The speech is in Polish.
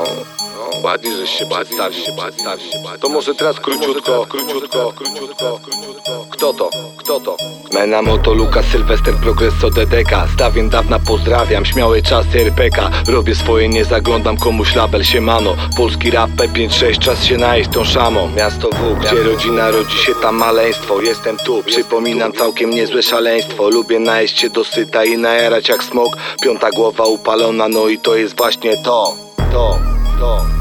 Ładnie, żeś się przedstawił. To może teraz króciutko. Kto to? Mena Moto, Luka, Sylwester, Progresso, DDK. Stawien dawna pozdrawiam, śmiałe czasy RPK. Robię swoje, nie zaglądam komuś label, siemano. Polski rap P5-6, czas się najeść tą szamą. Miasto W, gdzie rodzina rodzi się, tam maleństwo. Jestem tu, przypominam całkiem niezłe szaleństwo. Lubię najeść się dosyta i najarać jak smok. Piąta głowa upalona, no i to jest właśnie to.